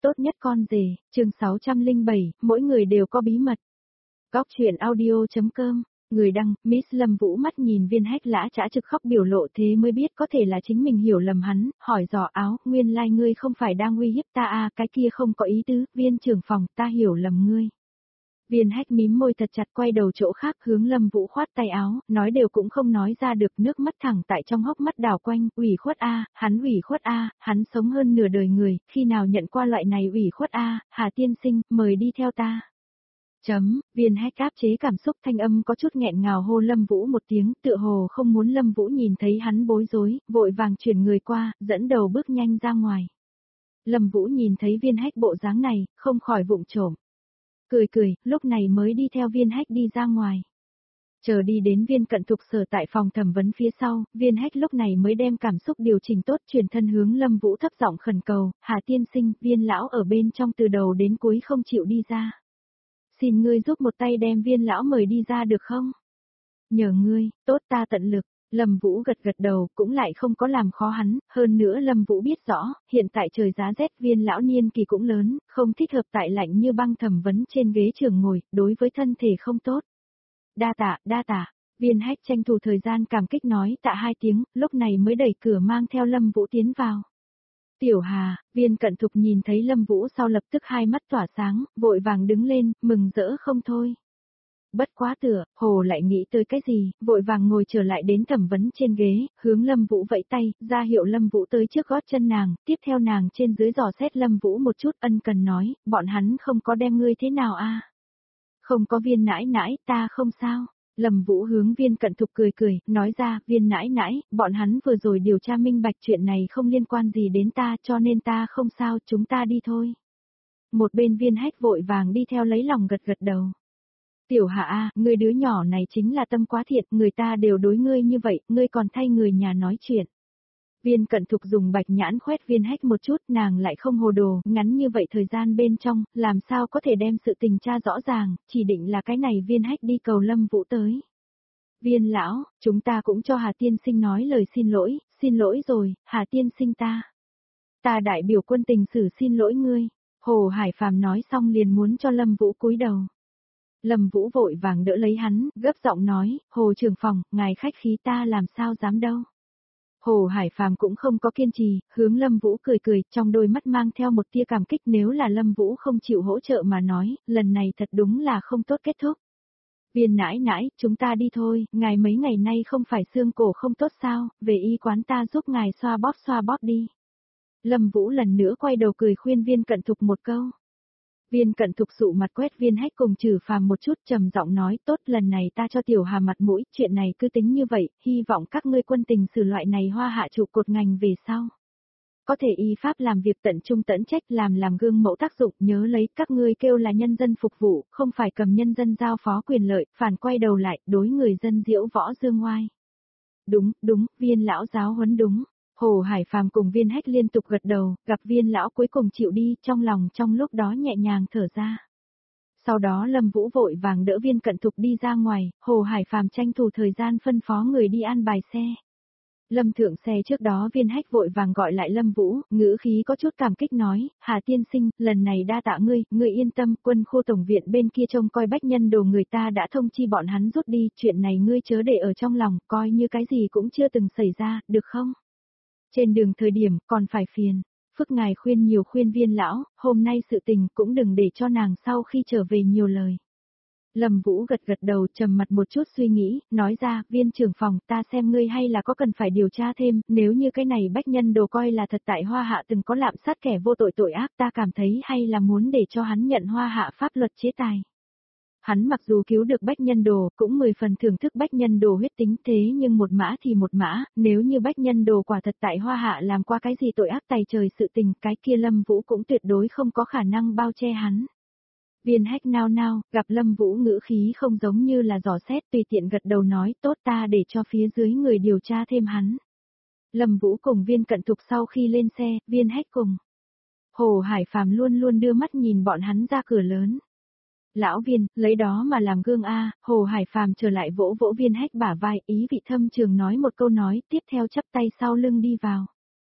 tốt nhất con rể, chương 607, mỗi người đều có bí mật. Góc truyện audio.com, người đăng, Miss Lâm Vũ mắt nhìn Viên Hách lã chã trực khóc biểu lộ thế mới biết có thể là chính mình hiểu lầm hắn, hỏi dò áo, nguyên lai ngươi không phải đang uy hiếp ta à, cái kia không có ý tứ, Viên trưởng phòng, ta hiểu lầm ngươi. Viên Hách mím môi thật chặt quay đầu chỗ khác hướng Lâm Vũ khoát tay áo, nói đều cũng không nói ra được nước mắt thẳng tại trong hốc mắt đảo quanh, ủy khuất a, hắn ủy khuất a, hắn sống hơn nửa đời người, khi nào nhận qua loại này ủy khuất a, Hà tiên sinh, mời đi theo ta. Viên Hách áp chế cảm xúc thanh âm có chút nghẹn ngào hô Lâm Vũ một tiếng, tựa hồ không muốn Lâm Vũ nhìn thấy hắn bối rối, vội vàng chuyển người qua, dẫn đầu bước nhanh ra ngoài. Lâm Vũ nhìn thấy Viên Hách bộ dáng này, không khỏi vụng trộm. Cười, lúc này mới đi theo Viên Hách đi ra ngoài. Chờ đi đến Viên Cận Thục sở tại phòng thẩm vấn phía sau, Viên Hách lúc này mới đem cảm xúc điều chỉnh tốt chuyển thân hướng Lâm Vũ thấp giọng khẩn cầu, Hà tiên sinh, Viên lão ở bên trong từ đầu đến cuối không chịu đi ra. Xin ngươi giúp một tay đem Viên lão mời đi ra được không? Nhờ ngươi, tốt ta tận lực. Lâm Vũ gật đầu, cũng lại không có làm khó hắn, hơn nữa Lâm Vũ biết rõ, hiện tại trời giá rét Viên lão niên kỳ cũng lớn, không thích hợp tại lạnh như băng thẩm vấn trên ghế trường ngồi, đối với thân thể không tốt. Đa tạ, Viên Hách tranh thủ thời gian cảm kích nói tạ 2 tiếng, lúc này mới đẩy cửa mang theo Lâm Vũ tiến vào. Tiểu Hà, Viên Cận Thục nhìn thấy Lâm Vũ sau lập tức hai mắt tỏa sáng, vội vàng đứng lên, mừng rỡ không thôi. Bất quá Hồ lại nghĩ tới cái gì, vội vàng ngồi trở lại đến thẩm vấn trên ghế, hướng Lâm Vũ vẫy tay, ra hiệu Lâm Vũ tới trước gót chân nàng, tiếp theo nàng trên dưới dò xét Lâm Vũ một chút ân cần nói, bọn hắn không có đem ngươi thế nào a? Không có Viên nãi nãi, ta không sao. Lâm Vũ hướng Viên Cận Thục cười, nói ra, Viên nãi nãi, bọn hắn vừa rồi điều tra minh bạch chuyện này không liên quan gì đến ta cho nên ta không sao, chúng ta đi thôi. Một bên Viên Hách vội vàng đi theo lấy lòng gật đầu. Tiểu Hạ a, ngươi đứa nhỏ này chính là tâm quá thiện, người ta đều đối ngươi như vậy, ngươi còn thay người nhà nói chuyện. Viên Cận Thục dùng bạch nhãn khoét Viên Hách một chút, nàng lại không hồ đồ, ngắn như vậy thời gian bên trong, làm sao có thể đem sự tình tra rõ ràng, chỉ định là cái này Viên Hách đi cầu Lâm Vũ tới. Viên lão, chúng ta cũng cho Hà tiên sinh nói lời xin lỗi rồi, Hà tiên sinh ta. Ta đại biểu quân tình sử xin lỗi ngươi. Hồ Hải Phàm nói xong liền muốn cho Lâm Vũ cúi đầu. Lâm Vũ vội vàng đỡ lấy hắn, gấp giọng nói, Hồ trưởng phòng, ngài khách khí ta làm sao dám đâu. Hồ Hải Phàm cũng không có kiên trì, hướng Lâm Vũ cười, trong đôi mắt mang theo một tia cảm kích nếu là Lâm Vũ không chịu hỗ trợ mà nói, lần này thật đúng là không tốt kết thúc. Viên nãi nãi, chúng ta đi thôi, ngài mấy ngày nay không phải xương cổ không tốt sao, về y quán ta giúp ngài xoa bóp đi. Lâm Vũ lần nữa quay đầu cười khuyên Viên Cận Thục một câu. Viên Cận Thục sụ mặt quét Viên Hách cùng Trừ Phàm một chút trầm giọng nói tốt lần này ta cho Tiểu Hà mặt mũi, chuyện này cứ tính như vậy, hy vọng các ngươi quân tình sử loại này hoa hạ trụ cột ngành về sau. Có thể y pháp làm việc tận trung tận trách làm gương mẫu tác dụng nhớ lấy các ngươi kêu là nhân dân phục vụ, không phải cầm nhân dân giao phó quyền lợi, phản quay đầu lại, đối người dân diễu võ dương ngoai. Đúng, Viên lão giáo huấn đúng. Hồ Hải Phàm cùng Viên Hách liên tục gật đầu, gặp Viên lão cuối cùng chịu đi, trong lòng trong lúc đó nhẹ nhàng thở ra. Sau đó Lâm Vũ vội vàng đỡ Viên Cận Thục đi ra ngoài, Hồ Hải Phàm tranh thủ thời gian phân phó người đi an bài xe. Lâm thượng xe trước đó Viên Hách vội vàng gọi lại Lâm Vũ, ngữ khí có chút cảm kích nói, Hà tiên sinh, lần này đa tạ ngươi yên tâm, quân khu tổng viện bên kia trông coi bách nhân đồ người ta đã thông chi bọn hắn rút đi, chuyện này ngươi chớ để ở trong lòng, coi như cái gì cũng chưa từng xảy ra, được không? Trên đường thời điểm còn phải phiền, phức ngài khuyên Viên lão, hôm nay sự tình cũng đừng để cho nàng sau khi trở về nhiều lời. Lâm Vũ gật đầu trầm mặt một chút suy nghĩ, nói ra, Viên trưởng phòng, ta xem ngươi hay là có cần phải điều tra thêm, nếu như cái này bách nhân đồ coi là thật tại Hoa Hạ từng có lạm sát kẻ vô tội ác ta cảm thấy hay là muốn để cho hắn nhận Hoa Hạ pháp luật chế tài. Hắn mặc dù cứu được bách nhân đồ, cũng 10 phần thưởng thức bách nhân đồ huyết tính thế nhưng một mã thì một mã, nếu như bách nhân đồ quả thật tại Hoa Hạ làm qua cái gì tội ác tày trời sự tình, cái kia Lâm Vũ cũng tuyệt đối không có khả năng bao che hắn. Viên Hách nao, gặp Lâm Vũ ngữ khí không giống như là dò xét tùy tiện gật đầu nói tốt ta để cho phía dưới người điều tra thêm hắn. Lâm Vũ cùng Viên Cận Thục sau khi lên xe, Viên Hách cùng Hồ Hải Phàm luôn đưa mắt nhìn bọn hắn ra cửa lớn. Lão Viên, lấy đó mà làm gương a, Hồ Hải Phàm trở lại vỗ Viên Hách bả vai, ý vị thâm trường nói một câu nói, tiếp theo chắp tay sau lưng đi vào.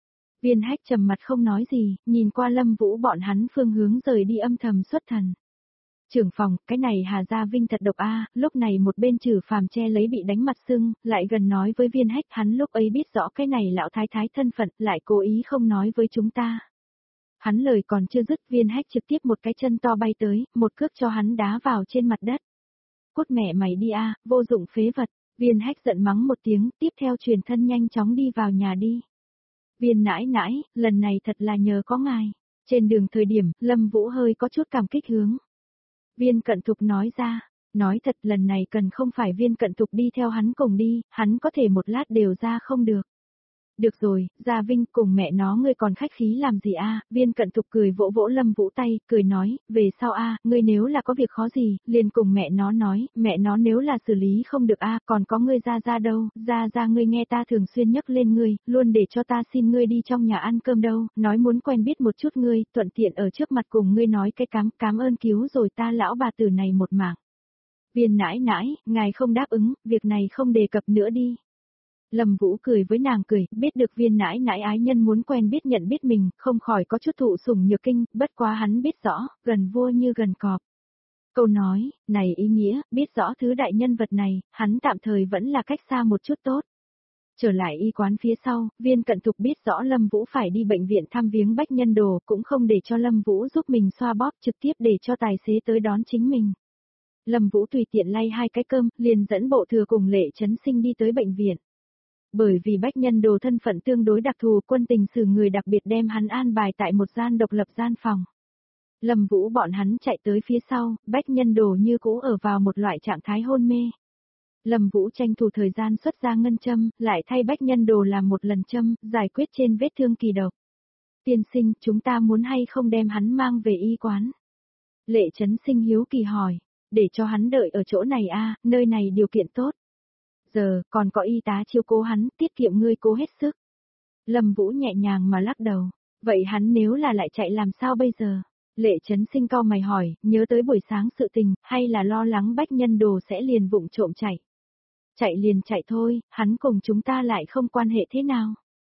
Viên Hách trầm mặt không nói gì, nhìn qua Lâm Vũ bọn hắn phương hướng rời đi âm thầm xuất thần. Trưởng phòng, cái này Hà Gia Vinh thật độc a, lúc này một bên Trử Phàm che lấy bị đánh mặt sưng, lại gần nói với Viên Hách, hắn lúc ấy biết rõ cái này lão thái thái thân phận, lại cố ý không nói với chúng ta. Hắn lời còn chưa dứt, Viên Hách trực tiếp một cái chân to bay tới, một cước cho hắn đá vào trên mặt đất. Cút mẹ mày đi a, vô dụng phế vật. Viên Hách giận mắng một tiếng, tiếp theo truyền thân nhanh chóng đi vào nhà đi. Viên nãi nãi, lần này thật là nhờ có ngài. Trên đường thời điểm, Lâm Vũ hơi có chút cảm kích hướng. Viên Cận Thục nói ra, nói thật lần này cần không phải Viên Cận Thục đi theo hắn cùng đi, hắn có thể một lát đều ra không được. Được rồi, Gia Vinh cùng mẹ nó ngươi còn khách khí làm gì a? Viên Cận Thục cười vỗ vỗ Lâm Vũ tay, cười nói, về sau a, ngươi nếu là có việc khó gì, liền cùng mẹ nó nói, mẹ nó nếu là xử lý không được a, còn có ngươi Gia đâu, Gia ngươi nghe ta thường xuyên nhắc lên ngươi, luôn để cho ta xin ngươi đi trong nhà ăn cơm đâu, nói muốn quen biết một chút ngươi, thuận tiện ở trước mặt cùng ngươi nói cái cảm ơn cứu rồi ta lão bà tử này một mạng. Viên nãi nãi, ngài không đáp ứng, việc này không đề cập nữa đi. Lâm Vũ cười với nàng cười, biết được Viên nãi nãi ái nhân muốn quen biết nhận biết mình, không khỏi có chút thụ sủng nhược kinh, bất quá hắn biết rõ, gần vua như gần cọp. Câu nói, này ý nghĩa, biết rõ thứ đại nhân vật này, hắn tạm thời vẫn là cách xa một chút tốt. Trở lại y quán phía sau, Viên Cận Thục biết rõ Lâm Vũ phải đi bệnh viện thăm viếng Bách Nhân Đồ, cũng không để cho Lâm Vũ giúp mình xoa bóp, trực tiếp để cho tài xế tới đón chính mình. Lâm Vũ tùy tiện lay 2 cái cơm, liền dẫn Bộ Thừa cùng Lệ Chấn Sinh đi tới bệnh viện. Bởi vì Bách Nhân Đồ thân phận tương đối đặc thù, quân tình xử người đặc biệt đem hắn an bài tại một gian độc lập gian phòng. Lâm Vũ bọn hắn chạy tới phía sau, Bách Nhân Đồ như cũ ở vào một loại trạng thái hôn mê. Lâm Vũ tranh thủ thời gian xuất ra ngân châm, lại thay Bách Nhân Đồ làm một lần châm, giải quyết trên vết thương kỳ độc. Tiên sinh, chúng ta muốn hay không đem hắn mang về y quán? Lệ Chấn Sinh hiếu kỳ hỏi, để cho hắn đợi ở chỗ này a, nơi này điều kiện tốt. Giờ, còn có y tá chiếu cố hắn, tiết kiệm ngươi cố hết sức. Lâm Vũ nhẹ nhàng mà lắc đầu, vậy hắn nếu là lại chạy làm sao bây giờ? Lệ Chấn Sinh cau mày hỏi, nhớ tới buổi sáng sự tình, hay là lo lắng Bách Nhân Đồ sẽ liền vụng trộm chạy? Chạy liền chạy thôi, hắn cùng chúng ta lại không quan hệ thế nào?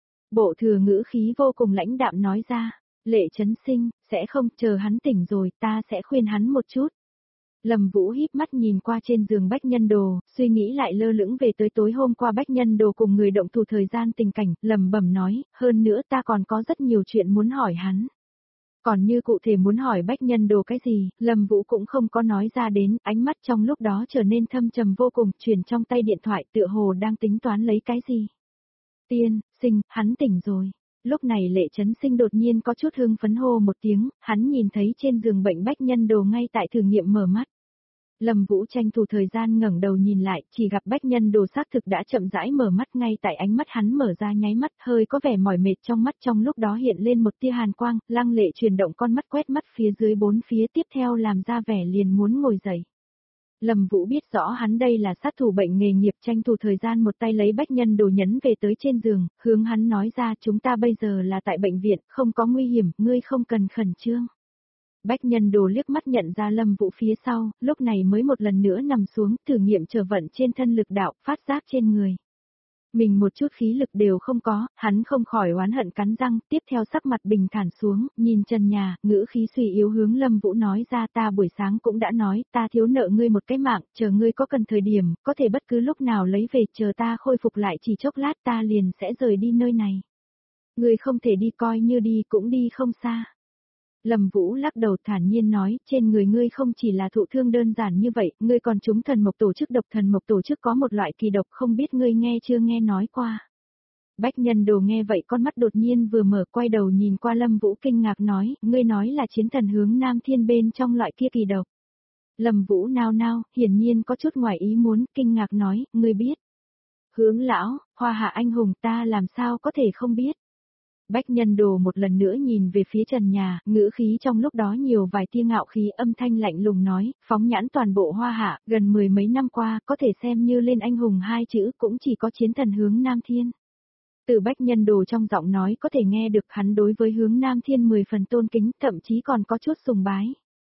Bộ Thừa ngữ khí vô cùng lãnh đạm nói ra, Lệ Chấn Sinh, sẽ không, chờ hắn tỉnh rồi, ta sẽ khuyên hắn một chút. Lâm Vũ híp mắt nhìn qua trên giường Bách Nhân Đồ, suy nghĩ lại lơ lửng về tới tối hôm qua Bách Nhân Đồ cùng người động thủ thời gian tình cảnh, lẩm bẩm nói, hơn nữa ta còn có rất nhiều chuyện muốn hỏi hắn. Còn như cụ thể muốn hỏi Bách Nhân Đồ cái gì, Lâm Vũ cũng không có nói ra đến, ánh mắt trong lúc đó trở nên thâm trầm vô cùng, chuyển trong tay điện thoại tựa hồ đang tính toán lấy cái gì. Tiên, sinh, hắn tỉnh rồi. Lúc này Lệ Chấn Sinh đột nhiên có chút hưng phấn hô một tiếng, hắn nhìn thấy trên giường bệnh Bách Nhân Đồ ngay tại thử nghiệm mở mắt. Lâm Vũ tranh thủ thời gian ngẩng đầu nhìn lại, chỉ gặp Bách Nhân Đồ xác thực đã chậm rãi mở mắt, ngay tại ánh mắt hắn mở ra nháy mắt, hơi có vẻ mỏi mệt trong mắt, trong lúc đó hiện lên một tia hàn quang, lăng lệ chuyển động con mắt quét mắt phía dưới bốn phía, tiếp theo làm ra vẻ liền muốn ngồi dậy. Lâm Vũ biết rõ hắn đây là sát thủ bệnh nghề nghiệp, tranh thủ thời gian một tay lấy Bách Nhân Đồ nhấn về tới trên giường, hướng hắn nói ra, chúng ta bây giờ là tại bệnh viện, không có nguy hiểm, ngươi không cần khẩn trương. Bách Nhân Đồ liếc mắt nhận ra Lâm Vũ phía sau, lúc này mới một lần nữa nằm xuống, thử nghiệm trở vận trên thân lực đạo, phát giác trên người. Mình một chút khí lực đều không có, hắn không khỏi oán hận cắn răng, tiếp theo sắc mặt bình thản xuống, nhìn trần nhà, ngữ khí suy yếu hướng Lâm Vũ nói ra, ta buổi sáng cũng đã nói, ta thiếu nợ ngươi một cái mạng, chờ ngươi có cần thời điểm, có thể bất cứ lúc nào lấy về, chờ ta khôi phục lại chỉ chốc lát ta liền sẽ rời đi nơi này. Ngươi không thể đi, coi như đi cũng đi không xa. Lâm Vũ lắc đầu thản nhiên nói, trên người ngươi không chỉ là thụ thương đơn giản như vậy, ngươi còn trúng thần mộc tổ chức độc, thần mộc tổ chức có một loại kỳ độc, không biết ngươi nghe chưa nghe nói qua. Bách Nhân Đồ nghe vậy con mắt đột nhiên vừa mở, quay đầu nhìn qua Lâm Vũ kinh ngạc nói, ngươi nói là chiến thần hướng Nam Thiên bên trong loại kia kỳ độc. Lâm Vũ nao nao, hiển nhiên có chút ngoài ý muốn, kinh ngạc nói, ngươi biết. Hướng lão, Hoa Hạ anh hùng, ta làm sao có thể không biết. Bách Nhân Đồ một lần nữa nhìn về phía trần nhà, ngữ khí trong lúc đó nhiều vài tia ngạo khí, âm thanh lạnh lùng nói, phóng nhãn toàn bộ Hoa Hạ, gần 10 mấy năm qua, có thể xem như lên anh hùng 2 chữ, cũng chỉ có chiến thần hướng Nam Thiên. Từ Bách Nhân Đồ trong giọng nói có thể nghe được hắn đối với hướng Nam Thiên 10 phần tôn kính, thậm chí còn có chút sùng bái.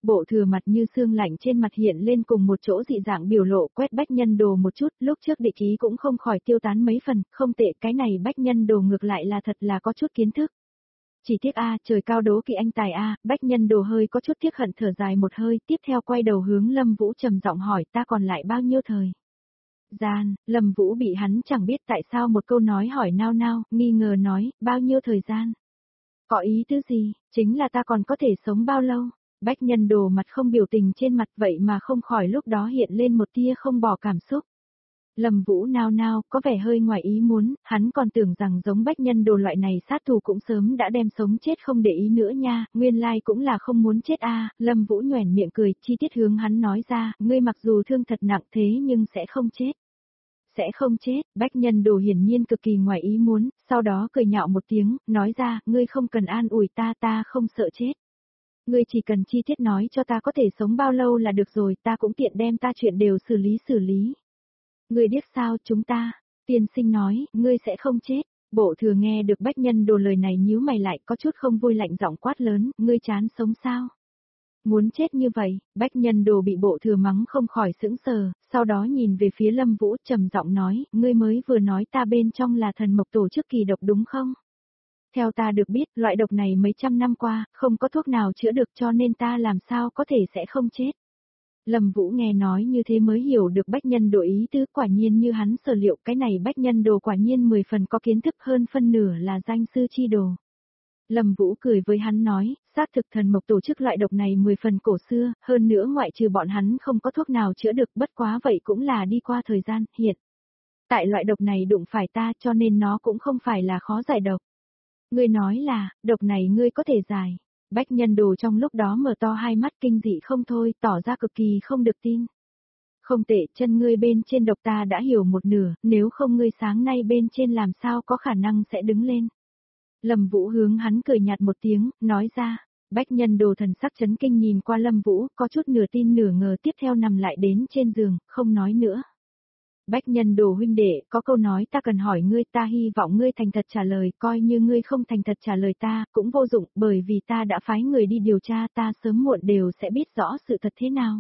Bộ thừa mặt như xương lạnh trên mặt hiện lên cùng một chỗ dị dạng biểu lộ, quét Bách Nhân Đồ một chút, lúc trước địch ý cũng không khỏi tiêu tán mấy phần, không tệ, cái này Bách Nhân Đồ ngược lại là thật là có chút kiến thức. Chỉ tiếc trời cao đố kỵ anh tài Bách Nhân Đồ hơi có chút tiếc hận thở dài một hơi, tiếp theo quay đầu hướng Lâm Vũ trầm giọng hỏi, ta còn lại bao nhiêu thời gian. Lâm Vũ bị hắn chẳng biết tại sao một câu nói hỏi nao nao, nghi ngờ nói, bao nhiêu thời gian? Có ý tứ gì, chính là ta còn có thể sống bao lâu? Bách Nhân Đồ mặt không biểu tình trên mặt, vậy mà không khỏi lúc đó hiện lên một tia không bỏ cảm xúc. Lâm Vũ nao nao, có vẻ hơi ngoài ý muốn, hắn còn tưởng rằng giống Bách Nhân Đồ loại này sát thủ cũng sớm đã đem sống chết không để ý nữa nha, nguyên lai cũng là không muốn chết Lâm Vũ nhoẻn miệng cười, chi tiết hướng hắn nói ra, ngươi mặc dù thương thật nặng thế nhưng sẽ không chết. Sẽ không chết, Bách Nhân Đồ hiển nhiên cực kỳ ngoài ý muốn, sau đó cười nhạo một tiếng, nói ra, ngươi không cần an ủi ta không sợ chết. Ngươi chỉ cần chi tiết nói cho ta có thể sống bao lâu là được rồi, ta cũng tiện đem ta chuyện đều xử lý. Ngươi biết sao, chúng ta, tiên sinh nói, ngươi sẽ không chết. Bộ thừa nghe được Bách Nhân Đồ lời này nhíu mày lại, có chút không vui, lạnh giọng quát lớn, ngươi chán sống sao? Muốn chết như vậy, Bách Nhân Đồ bị bộ thừa mắng không khỏi sững sờ, sau đó nhìn về phía Lâm Vũ trầm giọng nói, ngươi mới vừa nói ta bên trong là thần mộc tổ chức kỳ độc đúng không? Theo ta được biết, loại độc này mấy trăm năm qua, không có thuốc nào chữa được cho nên ta làm sao có thể sẽ không chết. Lâm Vũ nghe nói như thế mới hiểu được Bách Nhân Đồ ý tứ, quả nhiên như hắn sở liệu, cái này Bách Nhân Đồ quả nhiên 10 phần có kiến thức, hơn phân nửa là danh sư chi đồ. Lâm Vũ cười với hắn nói, xác thực thần mộc tổ chức loại độc này 10 phần cổ xưa, hơn nữa ngoại trừ bọn hắn không có thuốc nào chữa được, bất quá vậy cũng là đi qua thời gian, hiện. Tại loại độc này đụng phải ta cho nên nó cũng không phải là khó giải độc. Ngươi nói là, độc này ngươi có thể giải. Bách Nhân Đồ trong lúc đó mở to hai mắt kinh dị không thôi, tỏ ra cực kỳ không được tin. Không tệ, chân ngươi bên trên độc ta đã hiểu một nửa, nếu không ngươi sáng nay bên trên làm sao có khả năng sẽ đứng lên. Lâm Vũ hướng hắn cười nhạt một tiếng, nói ra. Bách Nhân Đồ thần sắc chấn kinh nhìn qua Lâm Vũ, có chút nửa tin nửa ngờ, tiếp theo nằm lại đến trên giường, không nói nữa. Bách Nhân Đồ huynh đệ, có câu nói ta cần hỏi ngươi, ta hy vọng ngươi thành thật trả lời, coi như ngươi không thành thật trả lời ta, cũng vô dụng, bởi vì ta đã phái người đi điều tra, ta sớm muộn đều sẽ biết rõ sự thật thế nào.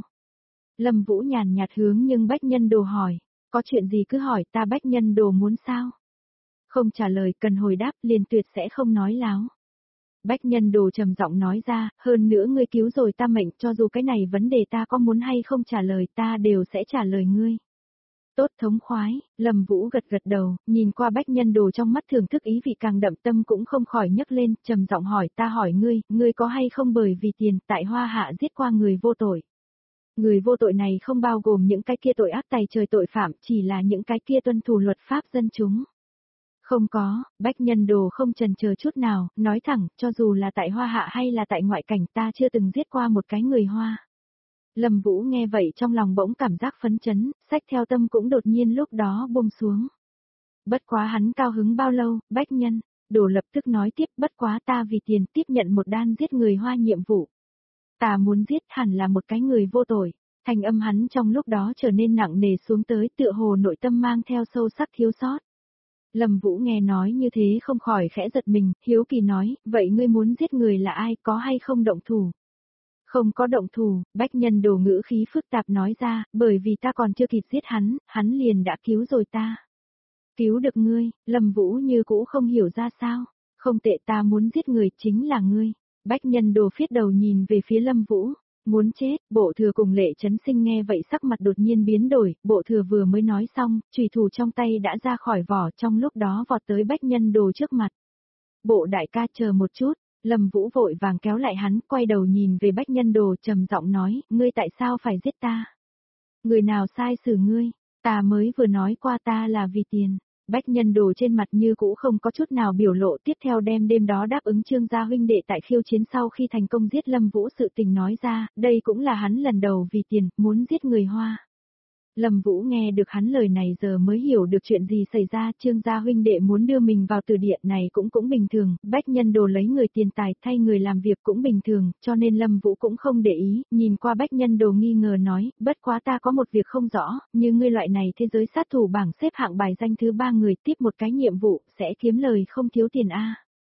Lâm Vũ nhàn nhạt hướng nhưng Bách Nhân Đồ hỏi, có chuyện gì cứ hỏi, ta Bách Nhân Đồ muốn sao? Không trả lời, cần hồi đáp, liền tuyệt sẽ không nói láo. Bách Nhân Đồ trầm giọng nói ra, hơn nữa ngươi cứu rồi ta mệnh, cho dù cái này vấn đề ta có muốn hay không trả lời, ta đều sẽ trả lời ngươi. Tốt, thống khoái, Lâm Vũ gật gật đầu, nhìn qua Bách Nhân Đồ trong mắt thưởng thức ý vị càng đậm, tâm cũng không khỏi nhấc lên, trầm giọng hỏi, ta hỏi ngươi có hay không bởi vì tiền tại Hoa Hạ giết qua người vô tội? Người vô tội này không bao gồm những cái kia tội ác tày trời tội phạm, chỉ là những cái kia tuân thủ luật pháp dân chúng. Không có, Bách Nhân Đồ không chần chờ chút nào, nói thẳng, cho dù là tại Hoa Hạ hay là tại ngoại cảnh, ta chưa từng giết qua một cái người Hoa. Lâm Vũ nghe vậy trong lòng bỗng cảm giác phấn chấn, sách theo tâm cũng đột nhiên lúc đó buông xuống. Bất quá hắn cao hứng bao lâu, Bách Nhân Đồ lập tức nói tiếp, bất quá ta vì tiền tiếp nhận một đan giết người Hoa nhiệm vụ. Ta muốn giết hẳn là một cái người vô tội. Thành âm hắn trong lúc đó trở nên nặng nề xuống tới, tựa hồ nội tâm mang theo sâu sắc thiếu sót. Lâm Vũ nghe nói như thế không khỏi khẽ giật mình, hiếu kỳ nói, vậy ngươi muốn giết người là ai, có hay không động thủ? Không có động thủ, Bách Nhân Đồ ngữ khí phức tạp nói ra, bởi vì ta còn chưa kịp giết hắn liền đã cứu rồi ta. Cứu được ngươi, Lâm Vũ như cũ không hiểu ra sao, không tệ, ta muốn giết người chính là ngươi. Bách Nhân Đồ phiết đầu nhìn về phía Lâm Vũ, muốn chết. Bộ thừa cùng Lệ Chấn Sinh nghe vậy sắc mặt đột nhiên biến đổi, bộ thừa vừa mới nói xong, chùy thủ trong tay đã ra khỏi vỏ, trong lúc đó vọt tới Bách Nhân Đồ trước mặt. Bộ đại ca chờ một chút. Lâm Vũ vội vàng kéo lại hắn, quay đầu nhìn về Bách Nhân Đồ trầm giọng nói, ngươi tại sao phải giết ta? Người nào sai xử ngươi? Ta mới vừa nói qua ta là vì tiền. Bách Nhân Đồ trên mặt như cũ không có chút nào biểu lộ, tiếp theo đem đêm đó đáp ứng Trương gia huynh đệ tại khiêu chiến sau khi thành công giết Lâm Vũ sự tình nói ra, đây cũng là hắn lần đầu vì tiền, muốn giết người Hoa. Lâm Vũ nghe được hắn lời này giờ mới hiểu được chuyện gì xảy ra, Trương gia huynh đệ muốn đưa mình vào tử địa này cũng bình thường, Bách Nhân Đồ lấy người tiền tài thay người làm việc cũng bình thường, cho nên Lâm Vũ cũng không để ý, nhìn qua Bách Nhân Đồ nghi ngờ nói, bất quá ta có một việc không rõ, như ngươi loại này thế giới sát thủ bảng xếp hạng bài danh thứ 3 người tiếp một cái nhiệm vụ, sẽ kiếm lời không thiếu tiền a.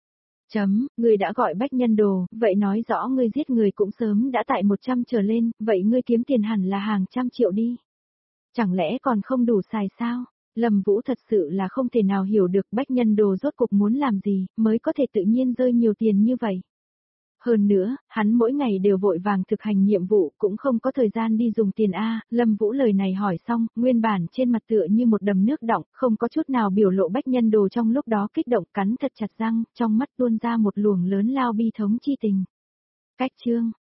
Ngươi đã gọi bách nhân đồ, vậy nói rõ ngươi giết người cũng sớm đã tại 100 trở lên, vậy ngươi kiếm tiền hẳn là hàng trăm triệu đi. Chẳng lẽ còn không đủ xài sao? Lâm Vũ thật sự là không thể nào hiểu được bách nhân đồ rốt cục muốn làm gì, mới có thể tự nhiên rơi nhiều tiền như vậy. Hơn nữa, hắn mỗi ngày đều vội vàng thực hành nhiệm vụ, cũng không có thời gian đi dùng tiền A, Lâm Vũ lời này hỏi xong, nguyên bản trên mặt tựa như một đầm nước đọng, không có chút nào biểu lộ bách nhân đồ trong lúc đó kích động cắn thật chặt răng, trong mắt tuôn ra một luồng lớn lao bi thống chi tình. Cách chương